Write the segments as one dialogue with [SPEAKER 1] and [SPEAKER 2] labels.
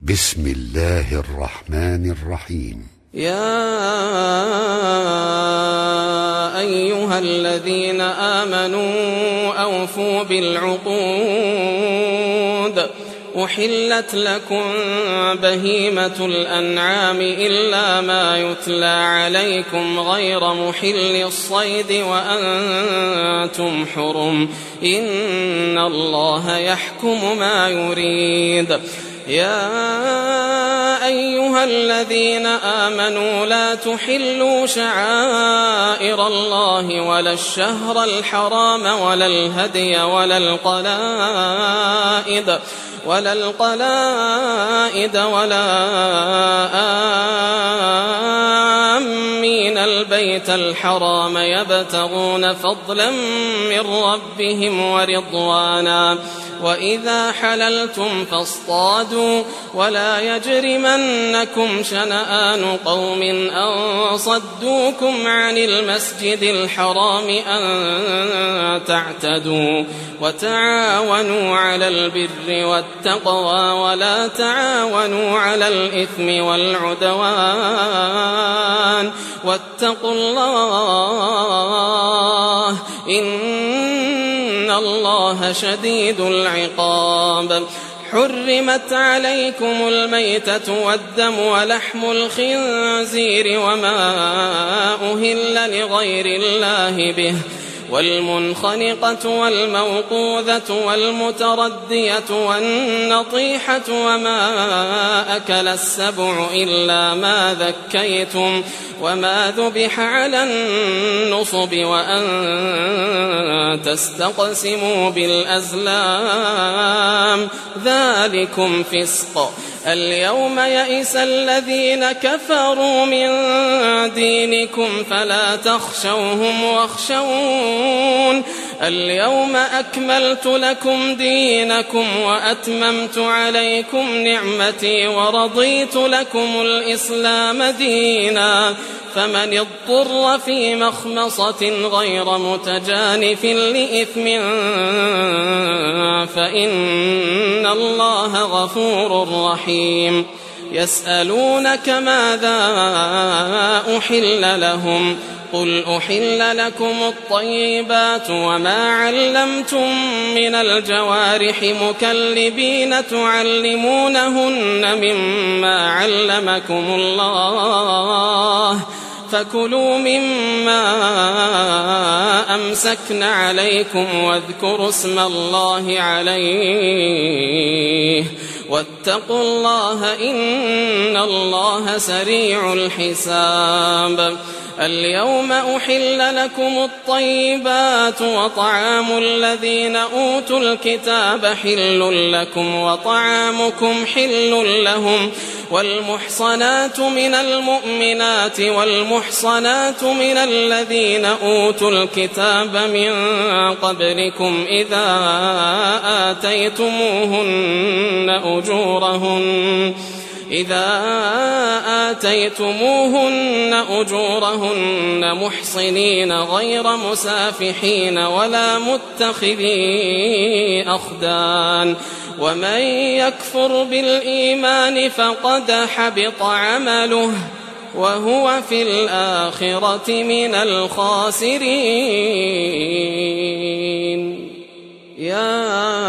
[SPEAKER 1] بسم الله الرحمن الرحيم.
[SPEAKER 2] يا أيها الذين آمنوا أوفوا بالعقود. أحلت لكم بهيمة الأنعام إلا ما يتلى عليكم غير محل الصيد وأنتم حرم، إن الله يحكم ما يريد. يا أيها الذين آمنوا لا تحلوا شعائر الله ولا الشهر الحرام ولا الهدي ولا القلائد ولا آمين البيت الحرام يبتغون فضلا من ربهم ورضوانا. وإذا حللتم فاصطادوا ولا يجرمنكم شنآن قوم أن صدوكم عن المسجد الحرام أن تعتدوا. وتعاونوا على البر والتقوى ولا تعاونوا على الإثم والعدوان، واتقوا الله إن الله شديد العقاب. حرمت عليكم الميتة والدم ولحم الخنزير وما أهل لغير الله به، والمنخنقة والموقوذة والمتردية والنطيحة وما أكل السبع إلا ما ذكيتم وما ذبح على النصب وأن تستقسموا بالأزلام، ذلكم فسق. اليوم يئس الذين كفروا من دينكم فلا تخشوهم واخشون. اليوم أكملت لكم دينكم وأتممت عليكم نعمتي ورضيت لكم الإسلام دينا. فمن اضطر في مخمصة غير متجانف لإثم فإن الله غفور رحيم. يسألونك ماذا أحل لهم، قل أحل لكم الطيبات وما علمتم من الجوارح مكلبين تعلمونهن مما علمكم الله، فكلوا مما أمسكن عليكم واذكروا اسم الله عليه واتقوا الله إن الله سريع الحساب. اليوم أحل لكم الطيبات وطعام الذين أوتوا الكتاب حل لكم وطعامكم حل لهم، والمحصنات من المؤمنات والمحصنات من الذين أوتوا الكتاب من قبلكم إذا آتيتموهن أجورهن محصنين غير مسافحين ولا متخذي أخدان، ومن يكفر بالإيمان فقد حبط عمله وهو في الآخرة من الخاسرين. يا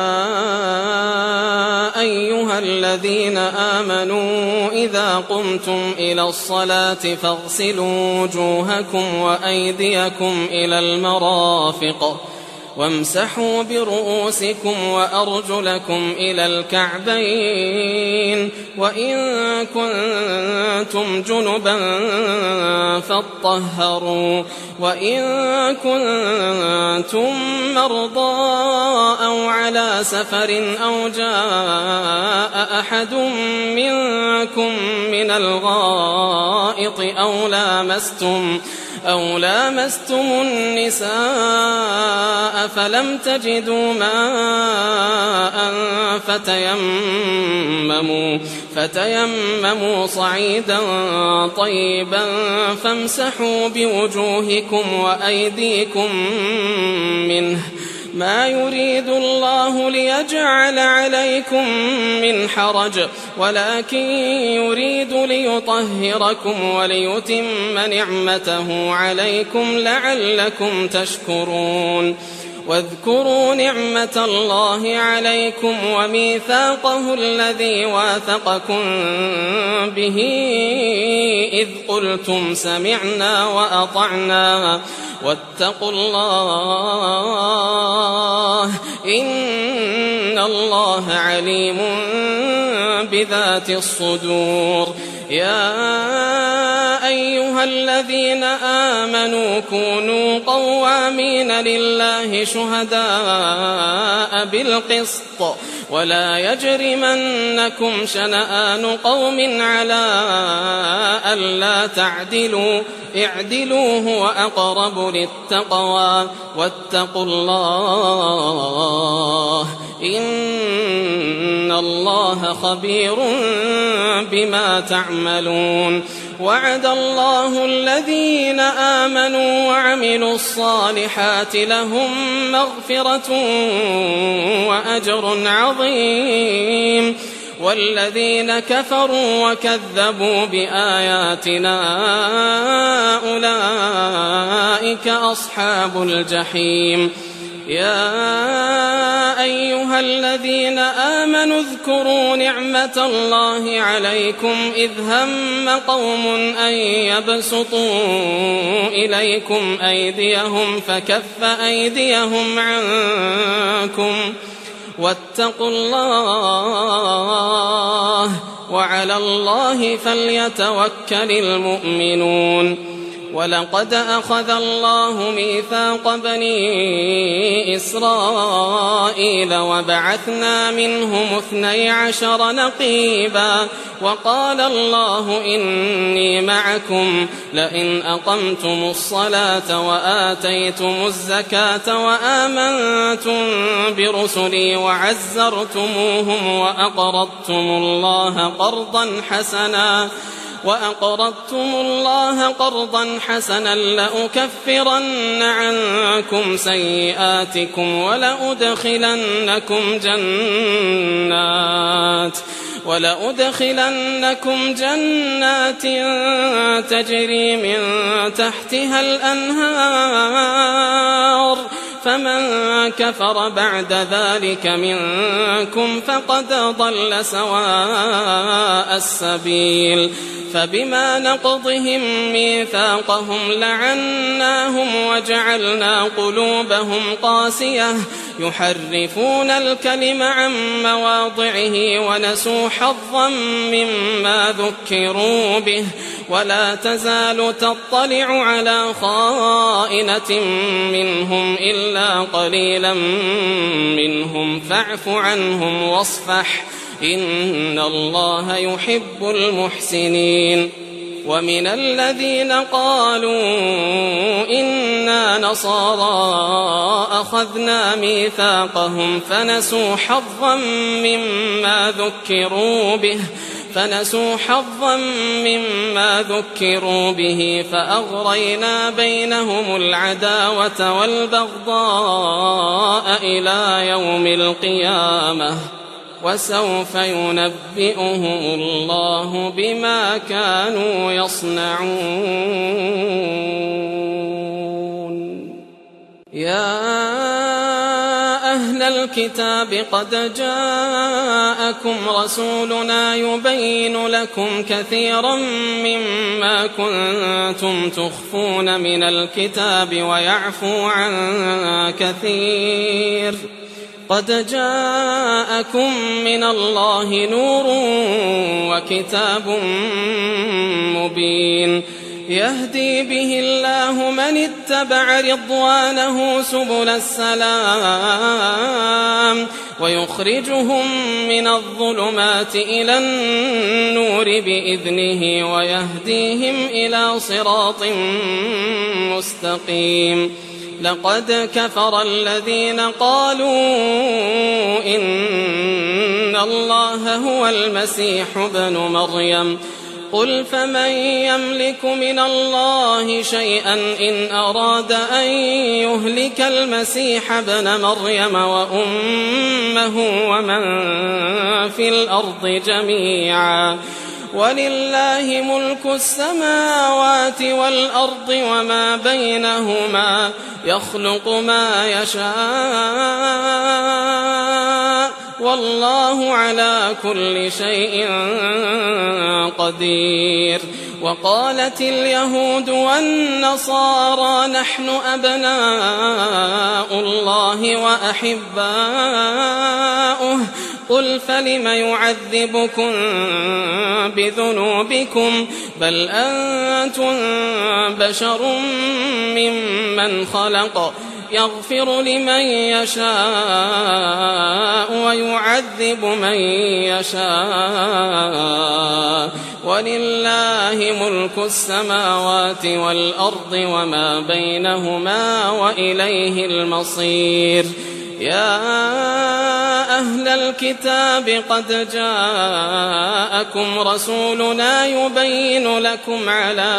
[SPEAKER 2] أيها الذين آمنوا إذا قمتم إلى الصلاة فاغسلوا وجوهكم وأيديكم إلى المرافق وامسحوا برؤوسكم وأرجلكم إلى الكعبين، وإن كنتم جنبا فاطهروا، وإن كنتم مرضى أو على سفر أو جاء أحد منكم من الغائط أو لامستم النساء فلم تجدوا ماء فتيمموا صعيدا طيبا فامسحوا بوجوهكم وأيديكم منه ما يريد الله ليجعل عليكم من حرج ولكن يريد ليطهركم وليتم نعمته عليكم لعلكم تشكرون واذكروا نعمة الله عليكم وميثاقه الذي واثقكم به إذ قلتم سمعنا وأطعنا واتقوا الله إن الله عليم بذات الصدور. يا أيها الذين آمنوا كونوا قوامين لله شهداء بالقسط ولا يجرمنكم شنآن قوم على ألا تعدلوا اعدلوا هو أقرب للتقوى واتقوا الله إن الله خبير بما تعملون. وعد الله الذين آمنوا وعملوا الصالحات لهم مغفرة وأجر عظيم والذين كفروا وكذبوا بآياتنا أولئك أصحاب الجحيم. يا أيها الذين آمنوا اذكروا نعمة الله عليكم إذ هم قوم أن يبسطوا إليكم أيديهم فكف أيديهم عنكم واتقوا الله وعلى الله فليتوكل المؤمنون. ولقد أخذ الله ميثاق بني إسرائيل وبعثنا منهم 12 نقيبا وقال الله إني معكم لئن أقمتم الصلاة وآتيتم الزكاة وآمنتم برسلي وعزرتموهم وأقرضتم الله قرضا حسنا لأكفرن عنكم سيئاتكم ولأدخلنكم جنات تجري من تحتها الأنهار فمن كفر بعد ذلك منكم فقد ضل سواء السبيل. فبما نقضهم ميثاقهم لعناهم وجعلنا قلوبهم قاسية يحرفون الكلم عن مواضعه ونسوا حظا مما ذكروا به ولا تزال تطلع على خائنة منهم إلا قليلا منهم فاعف عنهم واصفح إن الله يحب المحسنين. ومن الذين قالوا إنا نصارى أخذنا ميثاقهم فنسوا حظا مما ذكروا به فأغرينا بينهم العداوة والبغضاء إلى يوم القيامة وسوف ينبئهم الله بما كانوا يصنعون. يا أهل الكتاب قد جاءكم رسولنا يبين لكم كثيرا مما كنتم تخفون من الكتاب ويعفو عن كثير. قد جاءكم من الله نور وكتاب مبين يهدي به الله من اتبع رضوانه سبل السلام ويخرجهم من الظلمات إلى النور بإذنه ويهديهم إلى صراط مستقيم. لقد كفر الذين قالوا إن الله هو المسيح ابن مريم قل فمن يملك من الله شيئا إن أراد أن يهلك المسيح ابن مريم وأمه ومن في الأرض جميعا ولله ملك السماوات والأرض وما بينهما يخلق ما يشاء والله على كل شيء قدير. وقالت اليهود والنصارى نحن أبناء الله وأحباؤه قل فلم يعذبكم بذنوبكم بل أنتم بشر ممن خلق يغفر لمن يشاء ويعذب من يشاء ولله ملك السماوات والأرض وما بينهما وإليه المصير. يا أهل الكتاب قد جاءكم رسولنا يبين لكم على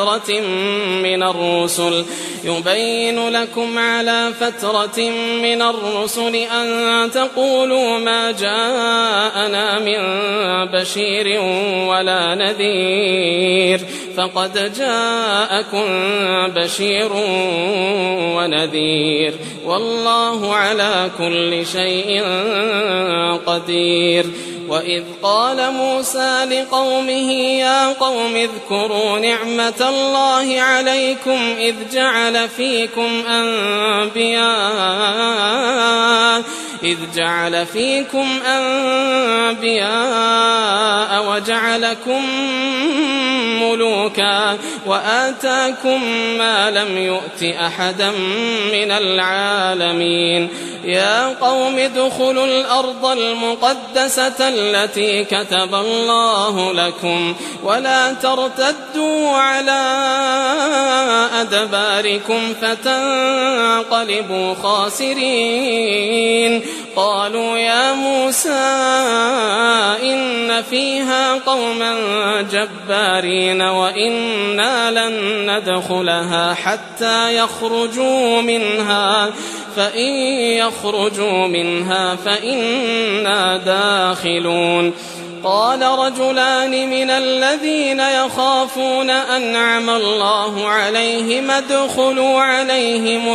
[SPEAKER 2] فترة من الرسل أن تقولوا ما جاءنا من بشير ولا نذير فقد جاءكم بشير ونذير والله على كل شيء قدير. وإذ قال موسى لقومه يا قوم اذكروا نعمة الله عليكم إذ جعل فيكم أنبياء وجعلكم ملوكا وآتاكم ما لم يؤت أحدا من العالمين. يا قوم ادخلوا الأرض المقدسة التي كتب الله لكم ولا ترتدوا على أدباركم فتنقلبوا خاسرين. قالوا يا موسى إن فيها قوما جبارين وإنا لن ندخلها حتى يخرجوا منها فإن يخرجوا منها فإنا داخلون. قال رجلان من الذين يخافون أنعم الله عليهم ادخلوا عليهم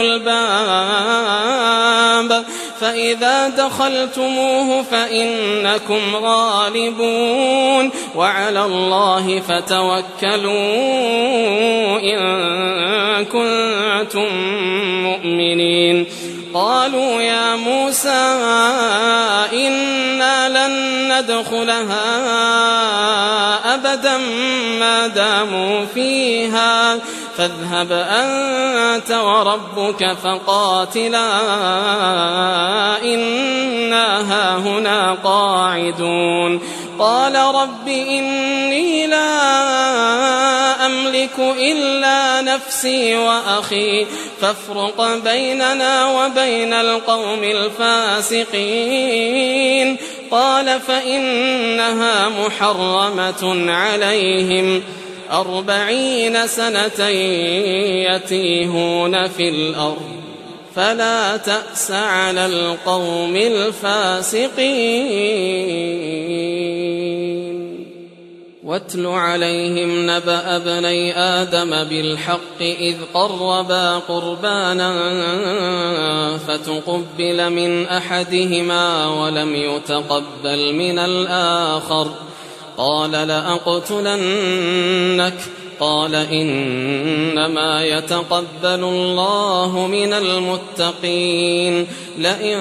[SPEAKER 2] الباب فإذا دخلتموه فإنكم غالبون وعلى الله فتوكلوا إن كنتم مؤمنين. قالوا يا موسى إنا لن ندخلها أبدا ما داموا فيها فاذهب أنت وربك فقاتلا إنا هاهنا قاعدون. قال رب إني لا أملك إلا نفسي وأخي فافرق بيننا وبين القوم الفاسقين. قال فإنها محرمة عليهم 40 سنة يتيهون في الأرض فلا تأس على القوم الفاسقين. واتل عليهم نبأ ابني آدم بالحق إذ قربا قربانا فتقبل من أحدهما ولم يتقبل من الآخر قال لأقتلنك قال إنما يتقبل الله من المتقين. لئن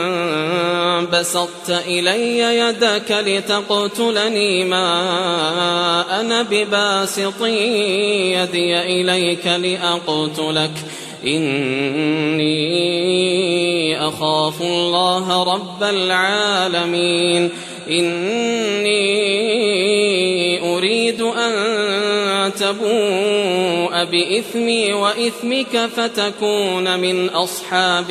[SPEAKER 2] بسطت إلي يدك لتقتلني ما أنا بباسط يدي إليك لأقتلك إني أخاف الله رب العالمين. إني أريد أن تبوء بإثمي وإثمك فتكون من أصحاب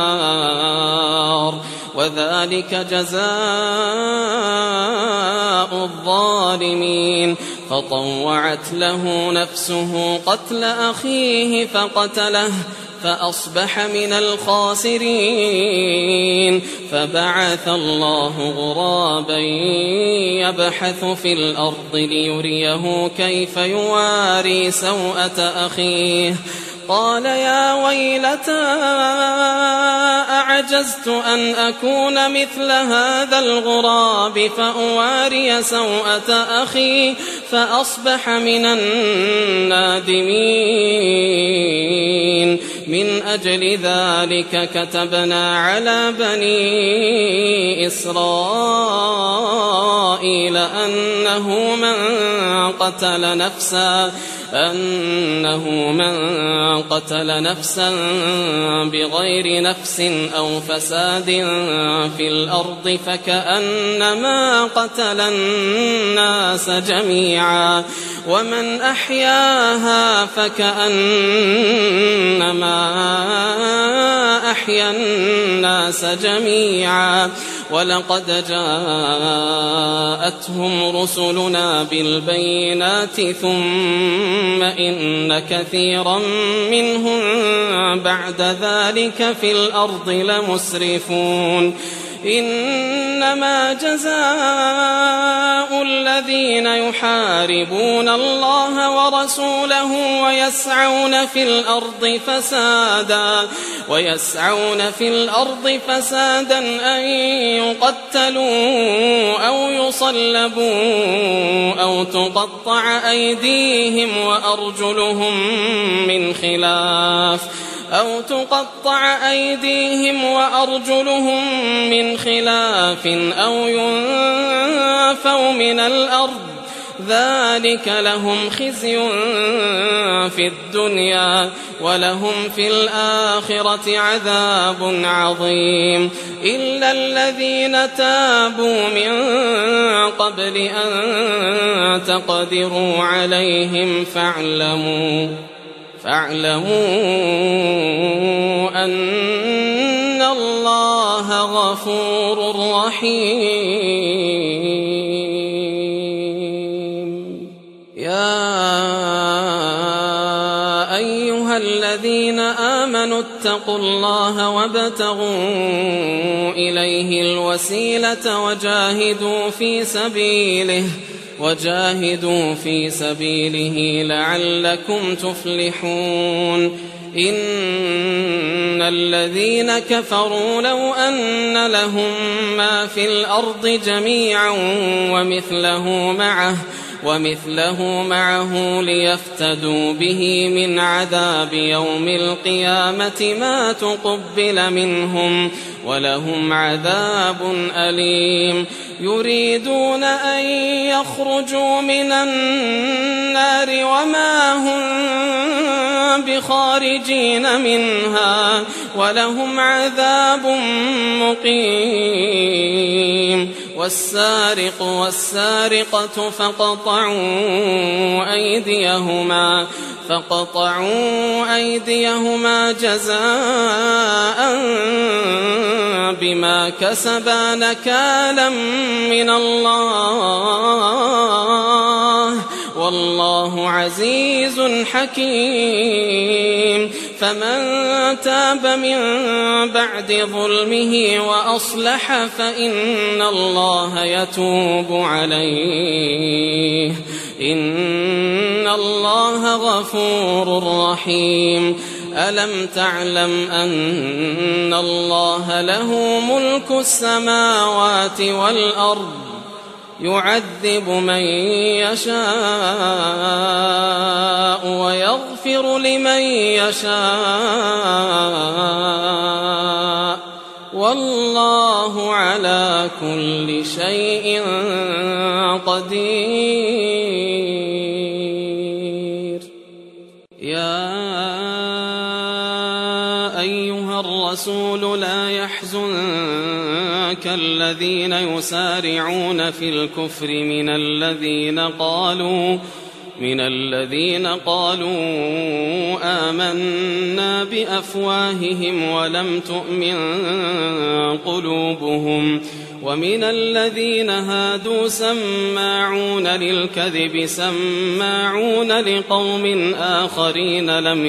[SPEAKER 2] النار وذلك جزاء الظالمين فطوعت له نفسه قتل أخيه فقتله فأصبح من الخاسرين فبعث الله غرابا يبحث في الأرض ليريه كيف يواري سوءة أخيه قال يا ويلتى أعجزت أن أكون مثل هذا الغراب فأواري سوءة أخي فأصبح من النادمين من أجل ذلك كتبنا على بني إسرائيل أنه من قتل نفسا بغير نفس أو فساد في الأرض فكأنما قتل الناس جميعا ومن أحياها فكأنما أحيا الناس جميعا ولقد جاءتهم رسلنا بالبينات ثم إن كثيرا منهم بعد ذلك في الأرض لمسرفون إنما جزاء الذين يحاربون الله ورسوله ويسعون في الأرض فسادا أن يقتلوا أو يصلبوا أو تقطع أيديهم وأرجلهم من خلاف أو ينفوا من الأرض ذلك لهم خزي في الدنيا ولهم في الآخرة عذاب عظيم إلا الذين تابوا من قبل أن تقدروا عليهم فاعلموا أن الله غفور رحيم يا أيها الذين آمنوا اتقوا الله وابتغوا إليه الوسيلة وجاهدوا في سبيله لعلكم تفلحون إن الذين كفروا لو أن لهم ما في الأرض جميعا ومثله معه ليفتدوا به من عذاب يوم القيامة ما تقبل منهم ولهم عذاب أليم يريدون أن يخرجوا من النار وما هم بخارجين منها ولهم عذاب مقيم والسارق والسارقة فقطعوا أيديهما جزاء بما كسبا نكالا من الله والله عزيز حكيم فمن تاب من بعد ظلمه وأصلح فإن الله يتوب عليه إن الله غفور رحيم ألم تعلم أن الله له ملك السماوات والأرض يعذب من يشاء ويغفر لمن يشاء والله على كل شيء قدير يا أيها الرسول لا يحزنك الذين يسارعون في الكفر من الذين قالوا آمنا بأفواههم ولم تؤمن قلوبهم ومن الذين هادوا سماعون للكذب سماعون لقوم آخرين لم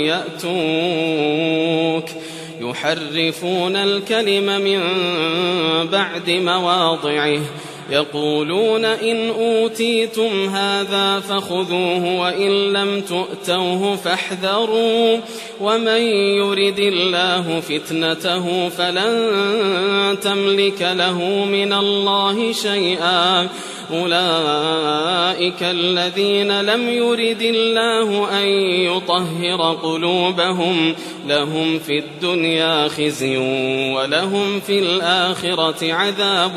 [SPEAKER 2] يأتوك يحرفون الكلم من بعد مواضعه يقولون إن أوتيتم هذا فخذوه وإن لم تؤتوه فاحذروا ومن يرد الله فتنته فلن تملك له من الله شيئا أولئك الذين لم يرد الله أن يطهر قلوبهم لهم في الدنيا خزي ولهم في الآخرة عذاب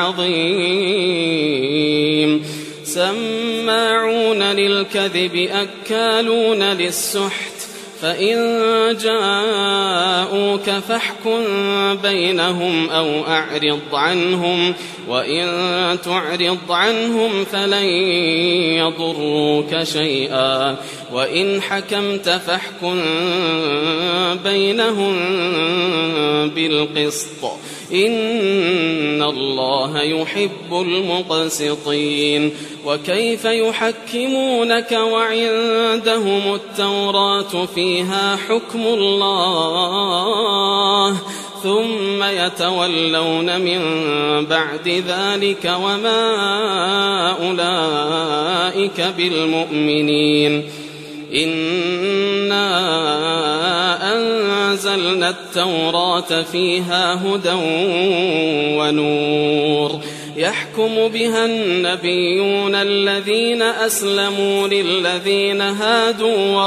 [SPEAKER 2] عظيم سماعون للكذب أكالون للسحت فإن جاءوك فاحكم بينهم أو أعرض عنهم وإن تعرض عنهم فلن يضروك شيئا وإن حكمت فاحكم بينهم بالقسط إن الله يحب المقسطين وكيف يحكمونك وعندهم التوراة فيها حكم الله ثم يتولون من بعد ذلك وما أولئك بالمؤمنين إنا أنزلنا التوراة فيها هدى ونور يحكم بها النبيون الذين أسلموا للذين هادوا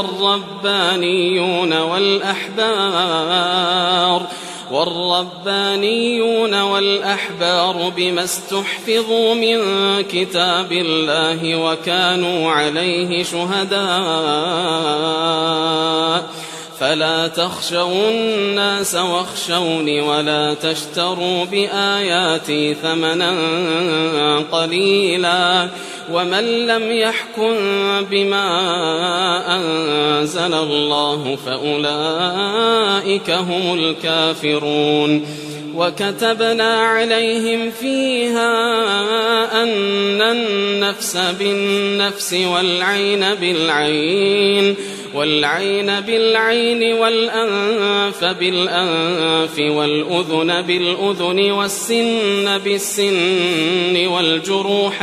[SPEAKER 2] والربانيون والأحبار بما استحفظوا من كتاب الله وكانوا عليه شهداء فلا تخشوا الناس واخشوني ولا تشتروا بآياتي ثمنا قليلا ومن لم يحكم بما أنزل الله فأولئك هم الكافرون وكتبنا عليهم فيها أن النفس بالنفس والعين بالعين والأنف بالأنف والأذن بالأذن والسن بالسن والجروح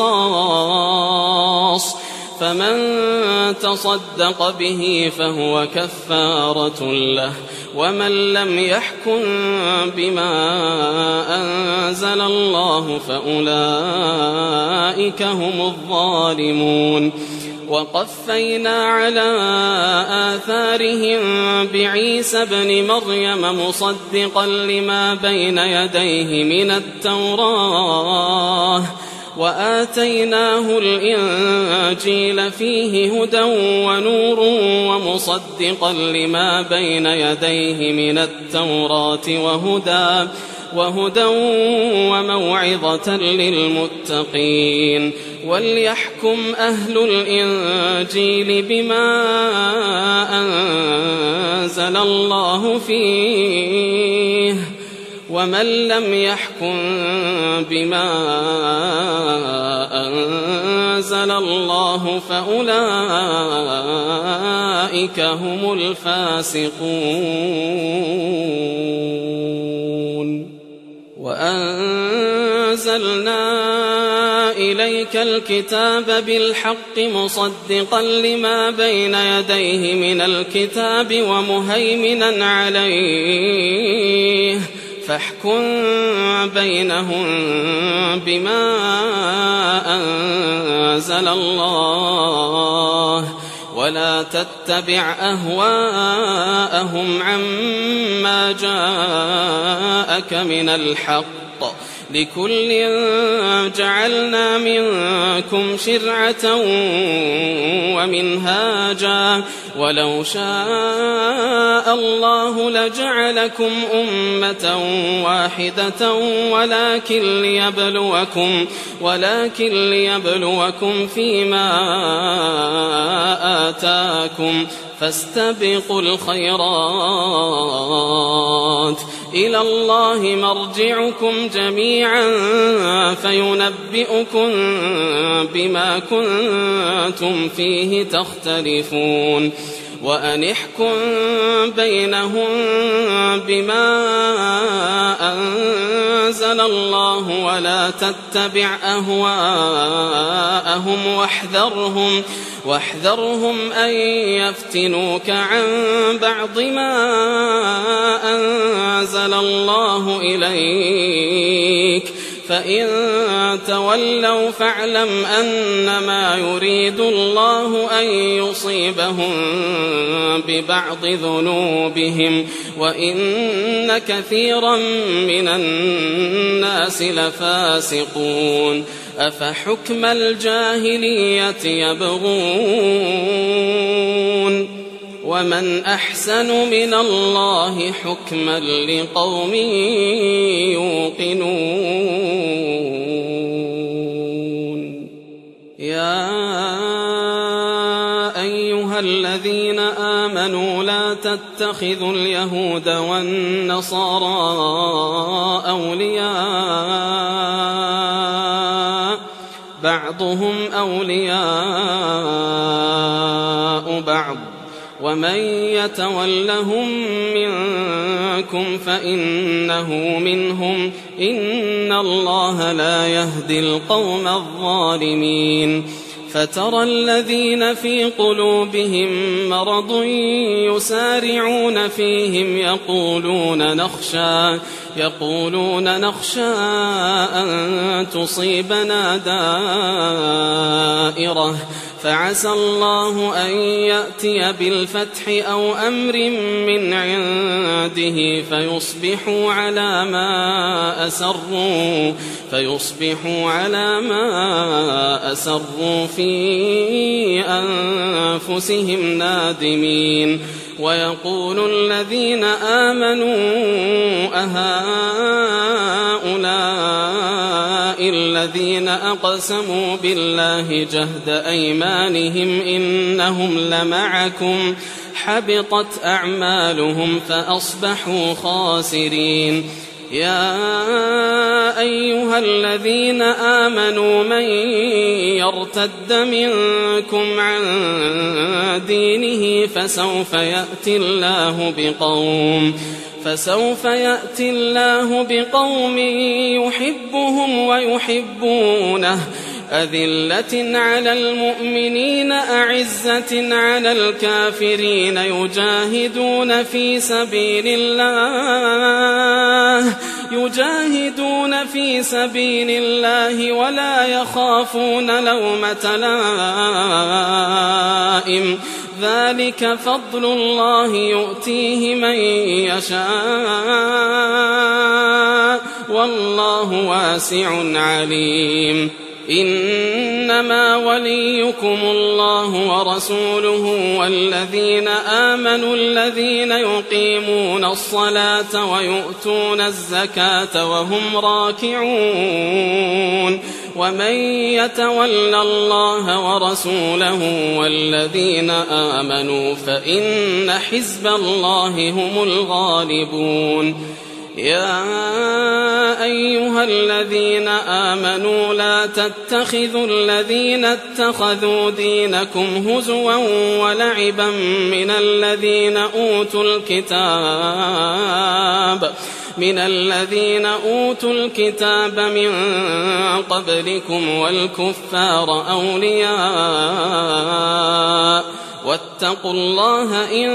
[SPEAKER 2] قصاص فمن تصدق به فهو كفارة له ومن لم يحكم بما أنزل الله فأولئك هم الظالمون وقفينا على آثارهم بعيسى ابن مريم مصدقا لما بين يديه من التوراة وآتيناه الإنجيل فيه هدى ونور ومصدقا لما بين يديه من التوراة وهدى وموعظة للمتقين وليحكم أهل الإنجيل بما أنزل الله فيه ومن لم يحكم بما أنزل الله فأولئك هم الفاسقون وأنزلنا إليك الكتاب بالحق مصدقا لما بين يديه من الكتاب ومهيمنا عليه فاحكم بينهم بما أنزل الله ولا تتبع أهواءهم عما جاءك من الحق لكل جعلنا منكم شرعة ومنهاجا ولو شاء الله لجعلكم أمة واحدة ولكن ليبلوكم فيما آتاكم فاستبقوا الخيرات إلى الله مرجعكم جميعا فينبئكم بما كنتم فيه تختلفون وأن احكم بينهم بما أنزل الله ولا تتبع أهواءهم واحذرهم أن يفتنوك عن بعض ما أنزل الله إليك فإن تولوا فاعلم أنما يريد الله أن يصيبهم ببعض ذنوبهم وإن كثيرا من الناس لفاسقون أفحكم الجاهلية يبغون ومن أحسن من الله حكما لقوم يوقنون يا أيها الذين آمنوا لا تتخذوا اليهود والنصارى أولياء بعضهم أولياء بعض ومن يتولهم منكم فإنه منهم إن الله لا يهدي القوم الظالمين فترى الذين في قلوبهم مرض يسارعون فيهم يقولون نخشى أن تصيبنا دائرة فعسى الله أن يأتي بالفتح أو أمر من عنده فيصبحوا على ما أسروا في أنفسهم نادمين ويقول الذين آمنوا أهؤلاء الذين أقسموا بالله جهد أيمانهم إنهم لمعكم حبطت أعمالهم فأصبحوا خاسرين يا أيها الذين آمنوا من يرتد منكم عن دينه فسوف يأتي الله بقوم يحبهم ويحبونه أذلة على المؤمنين أعزة على الكافرين يجاهدون في سبيل الله ولا يخافون لومة لائم ذلك فضل الله يؤتيه من يشاء والله واسع عليم إنما وليكم الله ورسوله والذين آمنوا الذين يقيمون الصلاة ويؤتون الزكاة وهم راكعون ومن يتول الله ورسوله والذين آمنوا فإن حزب الله هم الغالبون يا أيها الذين آمنوا لا تتخذوا الذين اتخذوا دينكم هزوا ولعبا من الذين أوتوا الكتاب من قبلكم والكفار أولياء واتقوا الله إن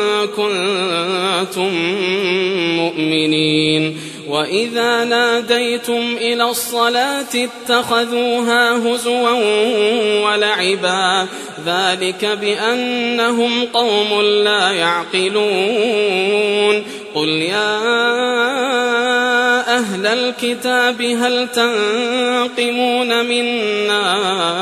[SPEAKER 2] كنتم مؤمنين وإذا ناديتم إلى الصلاة اتخذوها هزوا ولعبا ذلك بأنهم قوم لا يعقلون قل يا أهل الكتاب هل تنقمون منا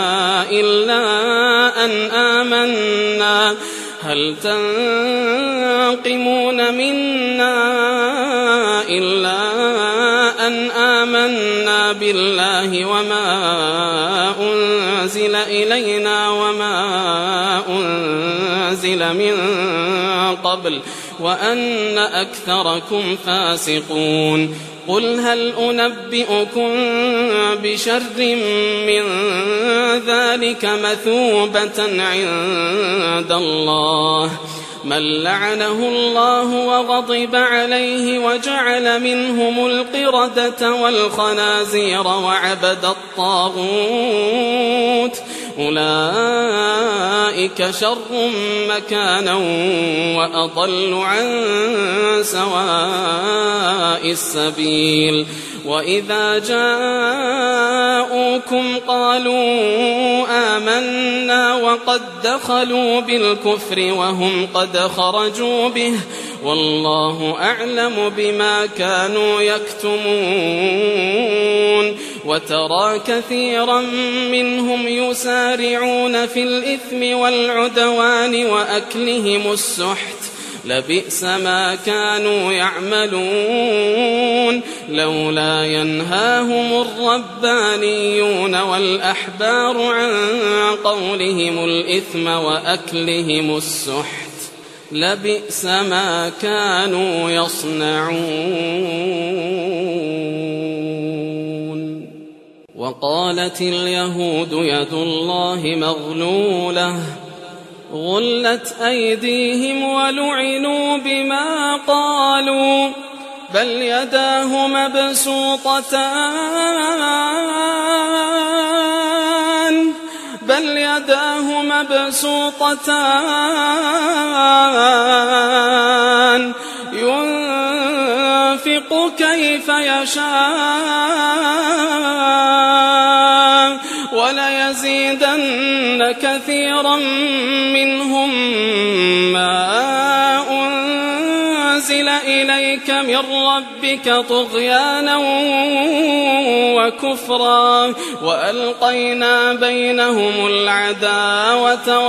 [SPEAKER 2] إلا أن آمنا بالله وما أنزل إلينا وما أنزل من قبل وأن أكثركم فاسقون قل هل أنبئكم بشر من ذلك مثوبة عند الله من لعنه الله وغضب عليه وجعل منهم القردة والخنازير وعبد الطاغوت أولئك شر مكانا وأضل عن سواء السبيل وإذا جاءوكم قالوا آمنا وقد دخلوا بالكفر وهم قد خرجوا به والله أعلم بما كانوا يكتمون وترى كثيرا منهم يسارعون في الإثم والعدوان وأكلهم السحت لبئس ما كانوا يعملون لولا ينهاهم الربانيون والأحبار عن قولهم الإثم وأكلهم السحت لبئس ما كانوا يصنعون وقالت اليهود يد الله مغلولة غلت أيديهم ولعنوا بما قالوا بل يداه مبسوطتان ينفق كيف يشاء وليزيدن كثيرا منهم ما أنزل إليك من ربك طغيانا وكفرا وألقينا بينهم العداوة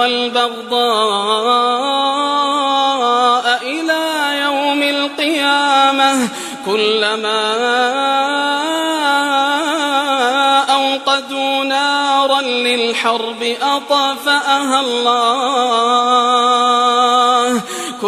[SPEAKER 2] والبغضاء إلى يوم القيامة كلما أوقدوا نارا للحرب أطفأها الله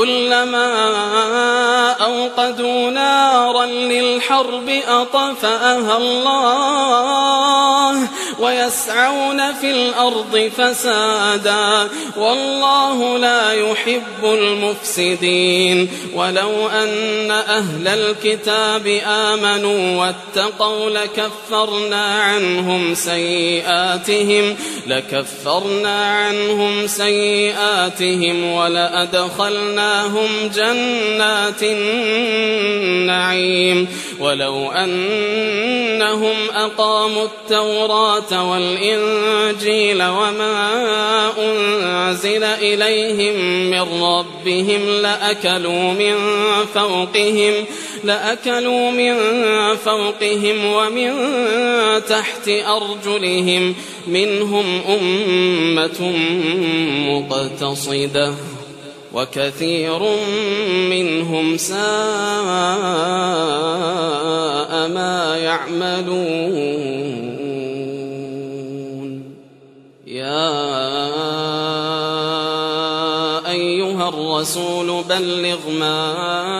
[SPEAKER 2] ويسعون في الأرض فسادا والله لا يحب المفسدين ولو أن أهل الكتاب آمنوا واتقوا لكفرنا عنهم سيئاتهم ولأدخلناهم جنات النعيم ولو أنهم أقاموا التوراة والإنجيل وما أنزل إليهم من ربهم لأكلوا من فوقهم ومن تحت أرجلهم منهم أمة مقتصدة وكثير منهم ساء ما يعملون يا أيها الرسول بلغ ما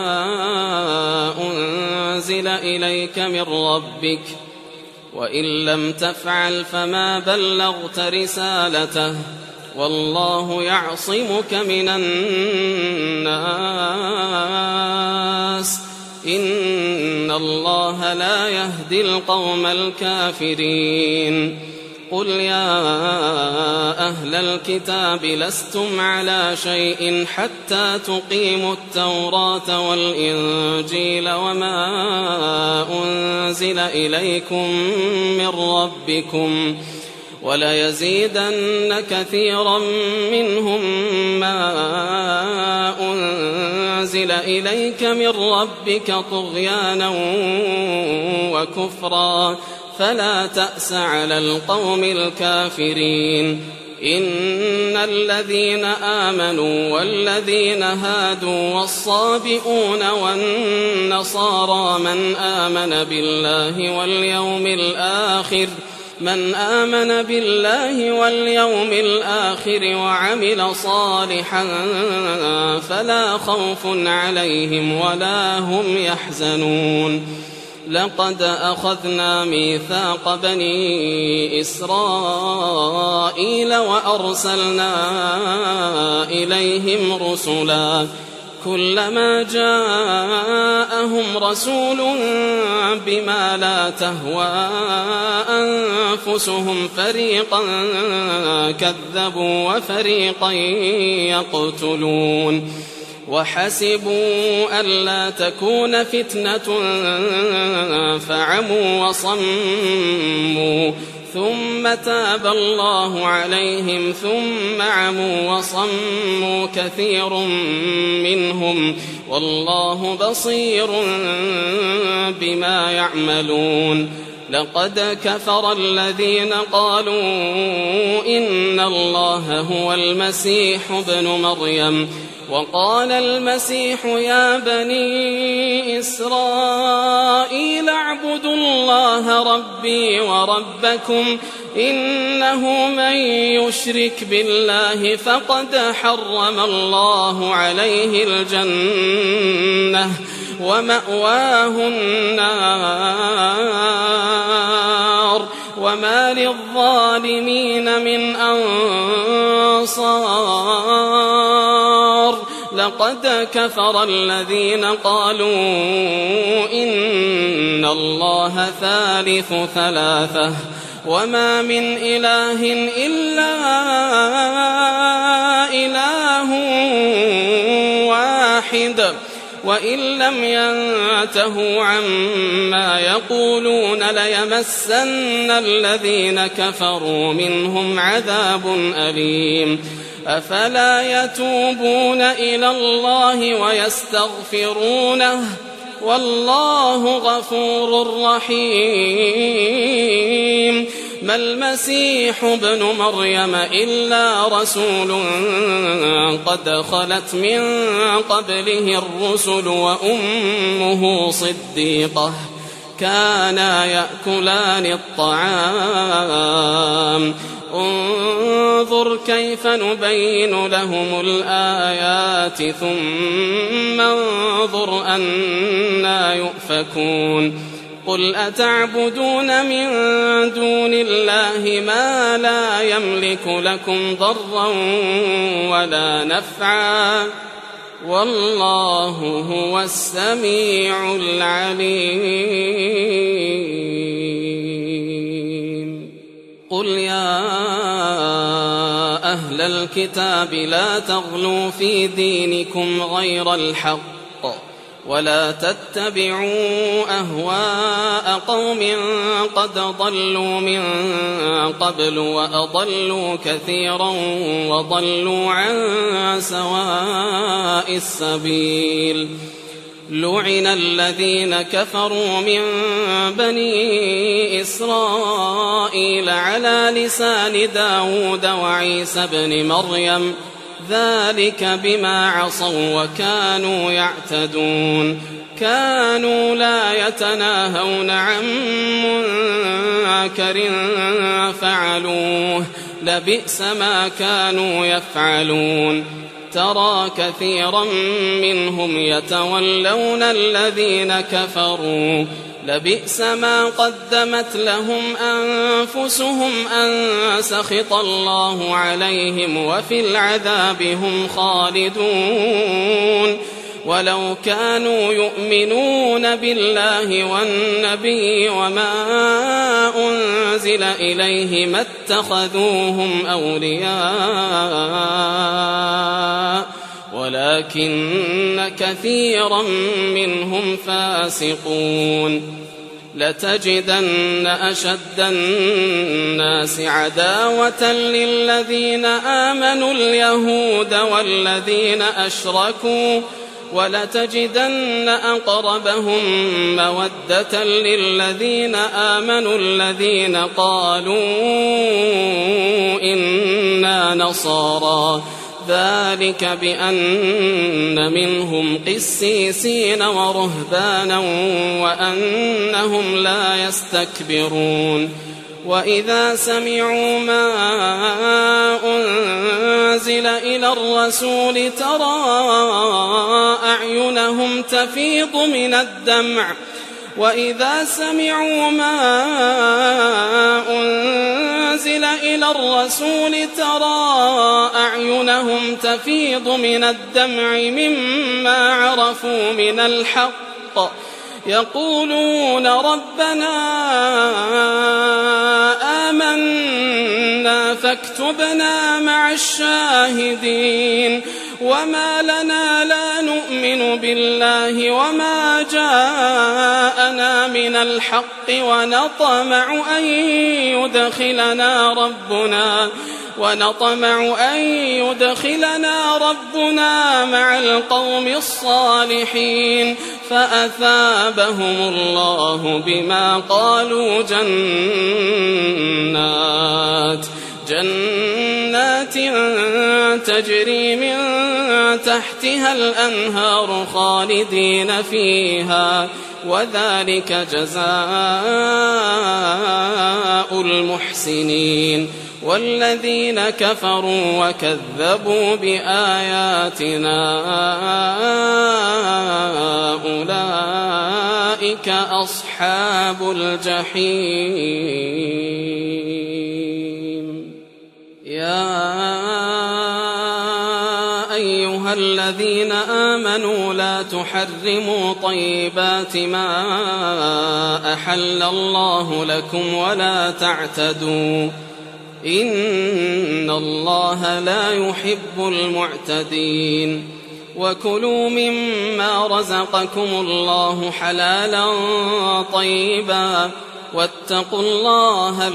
[SPEAKER 2] أنزل إليك من ربك وإن لم تفعل فما بلغت رسالته والله يعصمك من الناس إن الله لا يهدي القوم الكافرين قل يا أهل الكتاب لستم على شيء حتى تقيموا التوراة والإنجيل وما أنزل إليكم من ربكم وليزيدن كثيرا منهم ما أنزل إليك من ربك طغيانا وكفرا فلا تأس على القوم الكافرين إن الذين آمنوا والذين هادوا والصابئون والنصارى من آمن بالله واليوم الآخر من آمن بالله واليوم الآخر وعمل صالحا فلا خوف عليهم ولا هم يحزنون لقد أخذنا ميثاق بني إسرائيل وأرسلنا إليهم رسلا كلما جاءهم رسول بما لا تهوى أنفسهم فريقا كذبوا وفريقا يقتلون وحسبوا ألا تكون فتنة فعموا وصموا ثم تاب الله عليهم ثم عموا وصموا كثير منهم والله بصير بما يعملون لقد كفر الذين قالوا إن الله هو المسيح ابن مريم وقال المسيح يا بني إسرائيل اعبدوا الله ربي وربكم إنه من يشرك بالله فقد حرم الله عليه الجنة ومأواه النار وما للظالمين من أنصار لقد كفر الذين قالوا إن الله ثالث ثلاثة وما من إله إلا إله واحد وإن لم ينتهوا عما يقولون ليمسن الذين كفروا منهم عذاب أليم أفلا يتوبون إلى الله ويستغفرونه والله غفور رحيم ما المسيح ابن مريم إلا رسول قد خلت من قبله الرسل وأمه صديقة كانا يأكلان الطعام انظر كيف نبين لهم الآيات ثم انظر أنى يؤفكون قل أتعبدون من دون الله ما لا يملك لكم ضرا ولا نفعا والله هو السميع العليم قل يا أهل الكتاب لا تغلوا في دينكم غير الحق ولا تتبعوا أهواء قوم قد ضلوا من قبل وأضلوا كثيرا وضلوا عن سواء السبيل لعن الذين كفروا من بني إسرائيل على لسان داود وعيسى بن مريم ذلك بما عصوا وكانوا يعتدون كانوا لا يتناهون عن منكر فعلوه لبئس ما كانوا يفعلون ترى كثيرا منهم يتولون الذين كفروا لبئس ما قدمت لهم أنفسهم أن سخط الله عليهم وفي العذاب هم خالدون ولو كانوا يؤمنون بالله والنبي وما أنزل إليه ما اتخذوهم أولياء ولكن كثيرا منهم فاسقون لتجدن أشد الناس عداوة للذين آمنوا اليهود والذين أشركوا ولتجدن أقربهم مودة للذين آمنوا الذين قالوا إنا نصارى ذلك بأن منهم قسيسين ورهبانا وأنهم لا يستكبرون وإذا سمعوا ما أنزل إلى الرسول ترى أعينهم تفيض من الدمع وإذا سمعوا ما أنزل إلى الرسول ترى أعينهم تفيض من الدمع مما عرفوا من الحق يقولون ربنا آمنا فاكتبنا مع الشاهدين وما لنا لا نؤمن بالله وما جاءنا من الحق ونطمع أن يدخلنا ربنا مع القوم الصالحين فأثابهم الله بما قالوا جنات تجري من تحتها الأنهار خالدين فيها وذلك جزاء المحسنين والذين كفروا وكذبوا بآياتنا أولئك أصحاب الجحيم يا أيها الذين آمنوا لا تحرموا طيبات ما أحل الله لكم ولا تعتدوا إن الله لا يحب المعتدين وكلوا مما رزقكم الله حلالا طيبا واتقوا الله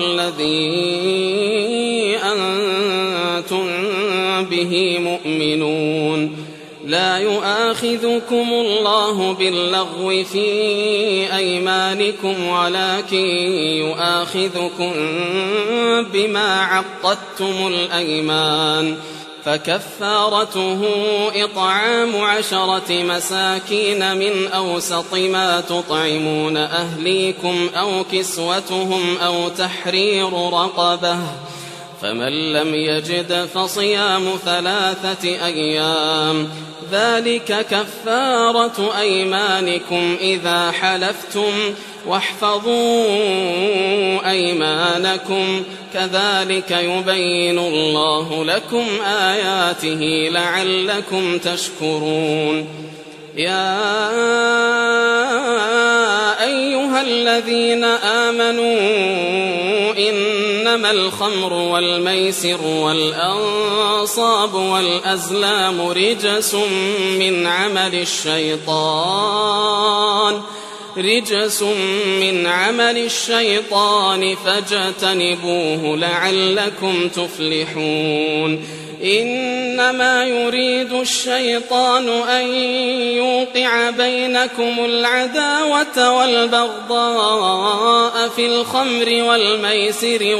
[SPEAKER 2] الذي أنتم به مؤمنون لا يؤاخذكم الله باللغو في أيمانكم ولكن يؤاخذكم بما عقدتم الأيمان فكفارته إطعام 10 مساكين من أوسط ما تطعمون أهليكم أو كسوتهم أو تحرير رقبة فمن لم يجد فصيام 3 أيام ذلك كفارة أيمانكم إذا حلفتم واحفظوا أيمانكم كذلك يبين الله لكم آياته لعلكم تشكرون يا أيها الذين آمنوا إنما الخمر والميسر والأنصاب والأزلام رجس من عمل الشيطان فاجتنبوه لعلكم تفلحون إنما يريد الشيطان أن يوقع بينكم العداوة والبغضاء في الخمر والميسر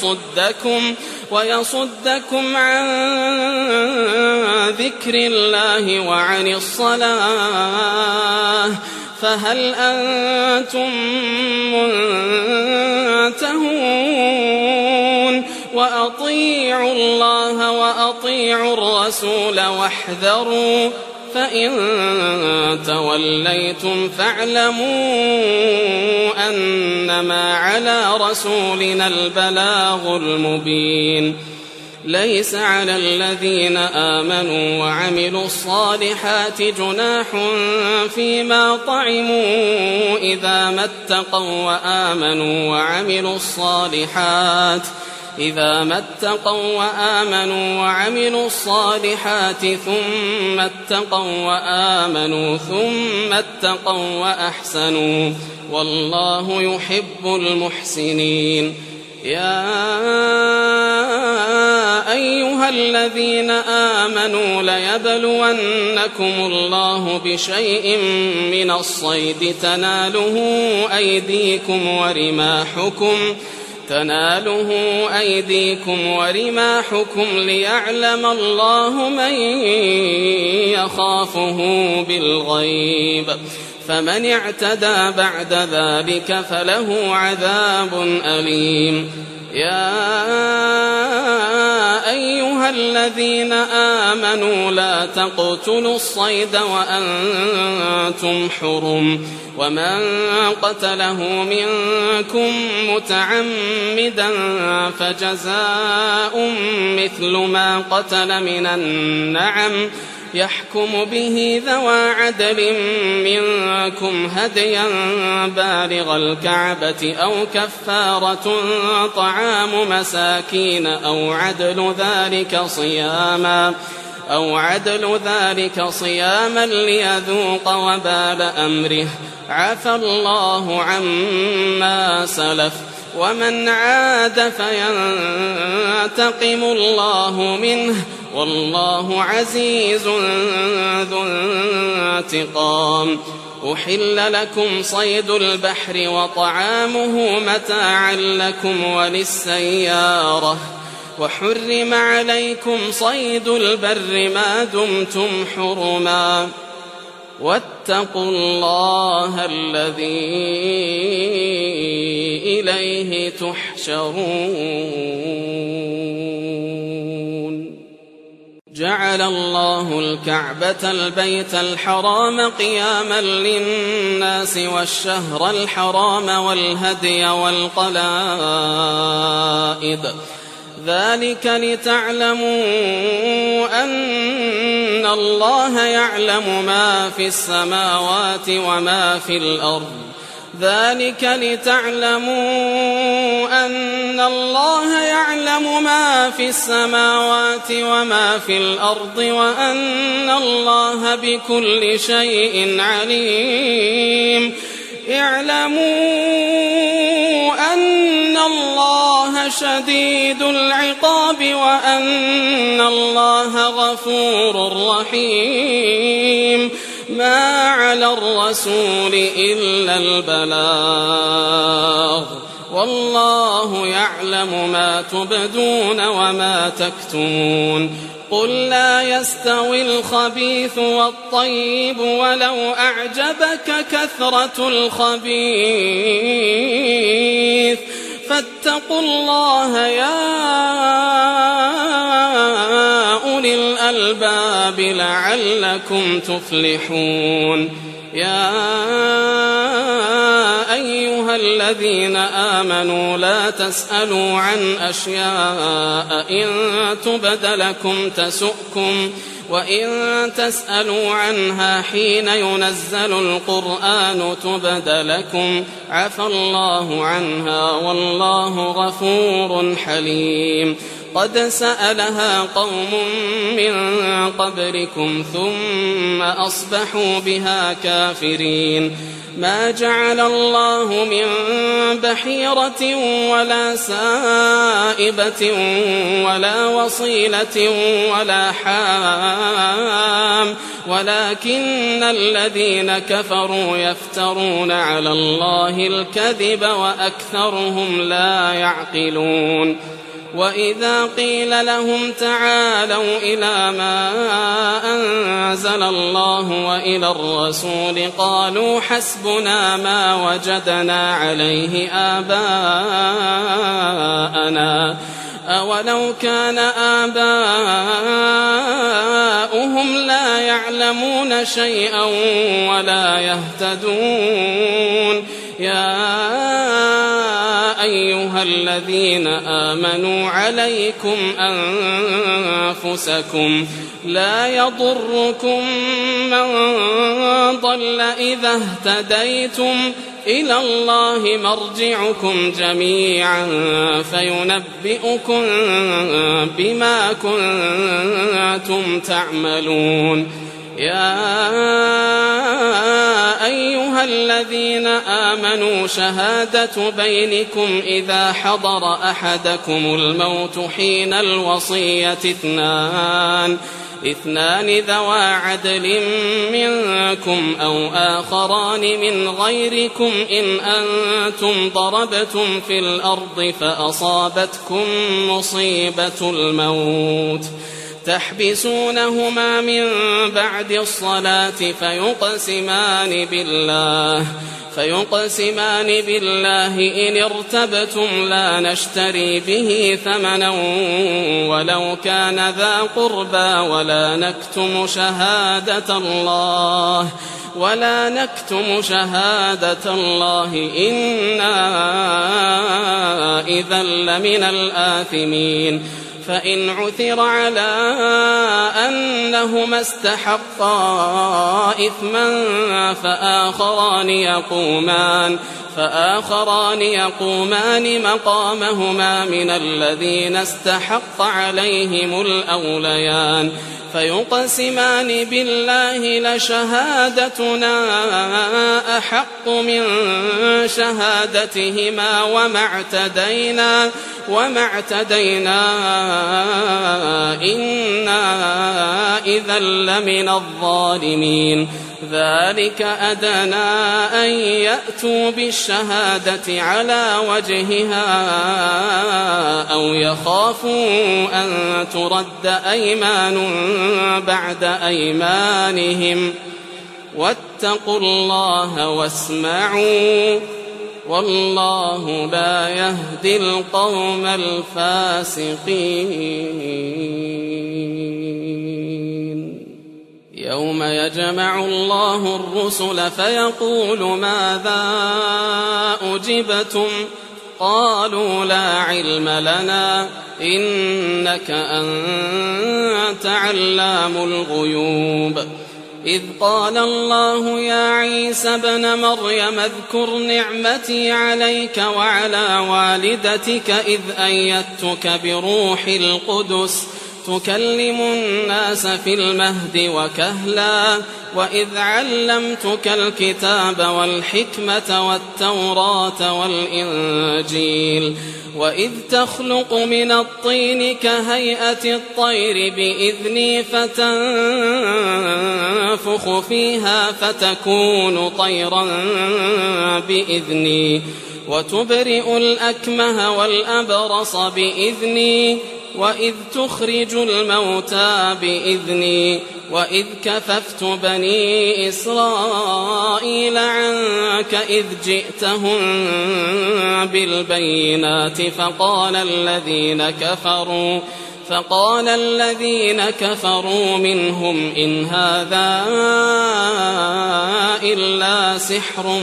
[SPEAKER 2] ويصدكم عن ذكر الله وعن الصلاة فهل أنتم منتهون وأطيعوا الله وأطيعوا الرسول واحذروا فإن توليتم فاعلموا أنما على رسولنا البلاغ المبين ليس على الذين آمنوا وعملوا الصالحات جناح فيما طعموا إذا ما اتقوا وآمنوا وعملوا الصالحات ثم اتقوا وأحسنوا والله يحب المحسنين يا أيها الذين آمنوا ليبلونكم الله بشيء من الصيد تناله أيديكم ورماحكم ليعلم الله من يخافه بالغيب فمن اعتدى بعد ذلك فله عذاب أليم. يا أيها الذين آمنوا لا تقتلوا الصيد وأنتم حرم، ومن قتله منكم متعمدا فجزاء مثل ما قتل من النعم يحكم به ذوى عدل منكم هديا بالغ الكعبة أو كفارة طعام مساكين أو عدل ذلك صياما ليذوق وبال أمره. عفى الله عما سلف، ومن عاد فينتقم الله منه، والله عزيز ذو انتقام. أحل لكم صيد البحر وطعامه متاعا لكم وللسيارة، وحرم عليكم صيد البر ما دمتم حرما، واتقوا الله الذي إليه تحشرون. جعل الله الكعبة البيت الحرام قياما للناس والشهر الحرام والهدي والقلائد، ذلك لتعلموا أن الله يعلم ما في السماوات وما في الأرض، ذلك لتعلموا أن الله يعلم ما في السماوات وما في الأرض، وأن الله بكل شيء عليم. اعلموا أن الله شديد العقاب، وأن الله غفور رحيم. ما على الرسول إلا البلاغ، والله يعلم ما تبدون وما تكتمون. قل لا يستوي الخبيث والطيب ولو أعجبك كثرة الخبيث، فاتقوا الله يا أولي الألباب لعلكم تفلحون. يا أيها الذين آمنوا لا تسألوا عن أشياء إن تبد لكم تسؤكم، وإن تسألوا عنها حين ينزل القرآن تبد لكم عفى الله عنها، والله غفور حليم. قد سألها قوم من قبلكم ثم أصبحوا بها كافرين. ما جعل الله من بحيرة ولا سائبة ولا وصيلة ولا حام، ولكن الذين كفروا يفترون على الله الكذب وأكثرهم لا يعقلون. وإذا قيل لهم تعالوا إلى ما أنزل الله وإلى الرسول قالوا حسبنا ما وجدنا عليه آباءنا، أولو كان آباؤهم لا يعلمون شيئا ولا يهتدون. يا أيها الذين آمنوا عليكم أنفسكم لا يضركم من ضل إذا اهتديتم، إلى الله مرجعكم جميعا فينبئكم بما كنتم تعملون. يا أيها الذين آمنوا شهادة بينكم إذا حضر أحدكم الموت حين الوصية اثنان ذوى عدل منكم أو آخران من غيركم إن أنتم ضربتم في الأرض فأصابتكم مصيبة الموت تحبسونهما من بعد الصلاة فيقسمان بالله إن ارتبتم لا نشتري به ثمنا ولو كان ذا قربى ولا نكتم شهادة الله إنا إذا لمن الآثمين فإن عثر على أنهما استحقا إثما فآخران يقومان مقامهما من الذين استحق عليهم الأوليان فيقسمان بالله لشهادتنا أحق من شهادتهما وما اعتدينا إنا إذا لمن الظالمين ذلك أدنى أن يأتوا بالشهادة على وجهها أو يخافوا أن ترد أيمان بعد أيمانهم واتقوا الله واسمعوا والله لا يهدي القوم الفاسقين يوم يجمع الله الرسل فيقول ماذا أجبتم قالوا لا علم لنا إنك أنت علام الغيوب إذ قال الله يا عيسى ابن مريم اذكر نعمتي عليك وعلى والدتك إذ أيدتك بروح القدس تكلم الناس في المهد وكهلا وإذ علمتك الكتاب والحكمة والتوراة والإنجيل وإذ تخلق من الطين كهيئة الطير بإذني فتنفخ فيها فتكون طيرا بإذني وتبرئ الأكمه والأبرص بإذني وإذ تخرج الموتى بإذني وإذ كففت بني إسرائيل عنك إذ جئتهم بالبينات فقال الذين كفروا منهم إن هذا إلا سحر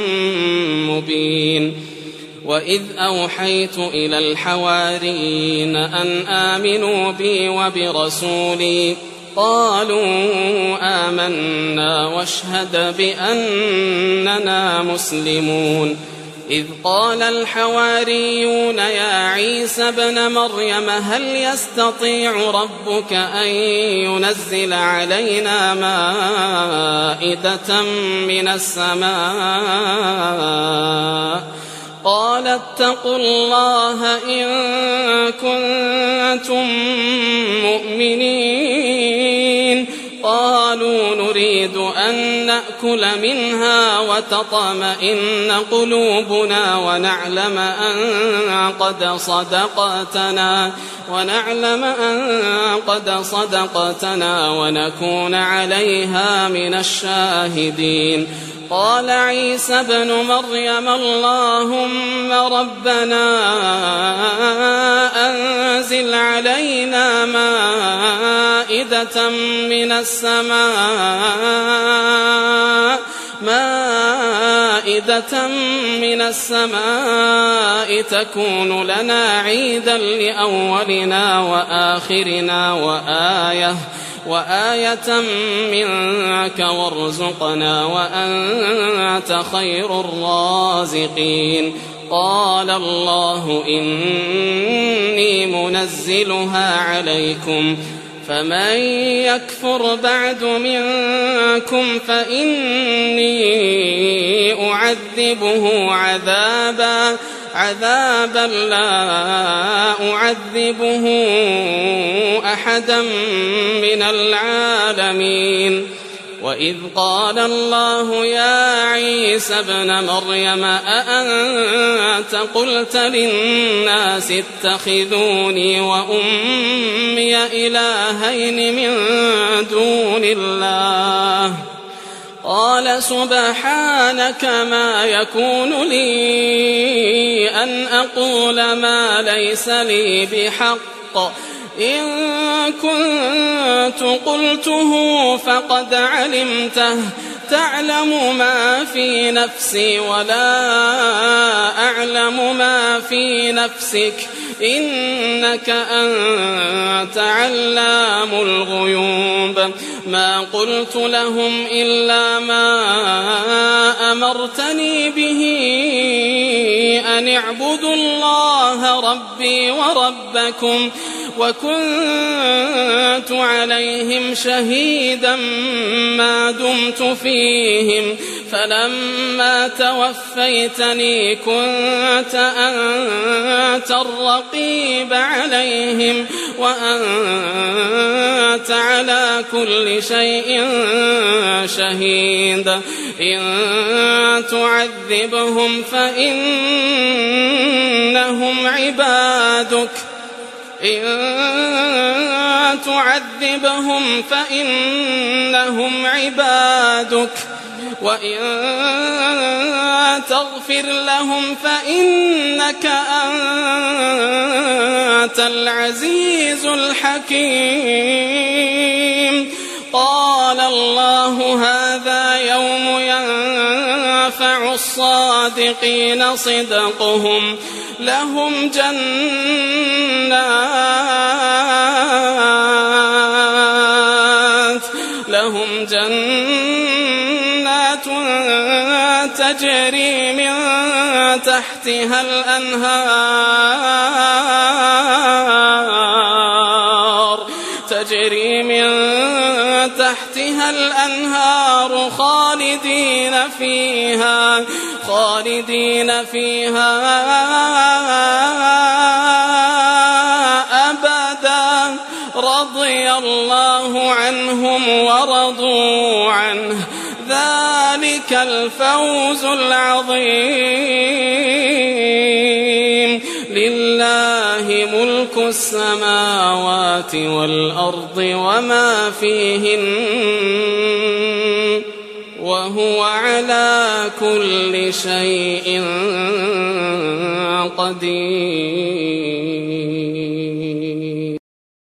[SPEAKER 2] مبين وإذ أوحيت إلى الحواريين أن آمنوا بي وبرسولي قالوا آمنا واشهد بأننا مسلمون إذ قال الحواريون يا عيسى ابن مريم هل يستطيع ربك أن ينزل علينا مائدة من السماء قال اتقوا الله إن كنتم مؤمنين قالوا نريد أن نأكل منها وتطمئن قلوبنا ونعلم أن قد صدقتنا ونكون عليها من الشاهدين قال عيسى ابن مريم اللهم ربنا أنزل علينا مائدة من السماء تكون لنا عيدا لأولنا وآخرنا وآية منك وارزقنا وأنت خير الرازقين قال الله إني منزلها عليكم فمن يكفر بعد منكم فإني أعذبه عذابا لا أعذبه أحدا من العالمين وإذ قال الله يا عيسى ابن مريم أأنت قلت للناس اتخذوني وأمي إلهين من دون الله قال سبحانك ما يكون لي أن أقول ما ليس لي بحق إن كنت قلته فقد علمته تعلم ما في نفسي ولا أعلم ما في نفسك إنك أنت علام الغيوب ما قلت لهم إلا ما أمرتني به أن اعبدوا الله ربي وربكم وكنت عليهم شهيدا ما دمت فيهم فلما توفيتني كنت أنت الرقيب عليهم وأنت على كل شيء شهيد إن تعذبهم فإنهم عبادك وإن تغفر لهم فإنك أنت العزيز الحكيم قال الله هذا يوم ينفع الصادقين صدقهم لهم جنات تجري من تحتها الأنهار خالدين فيها أبدا رضي الله عنهم ورضوا عنه ذلك الفوز العظيم لله ملك السماوات والأرض وما فيهن وهو على كل شيء قدير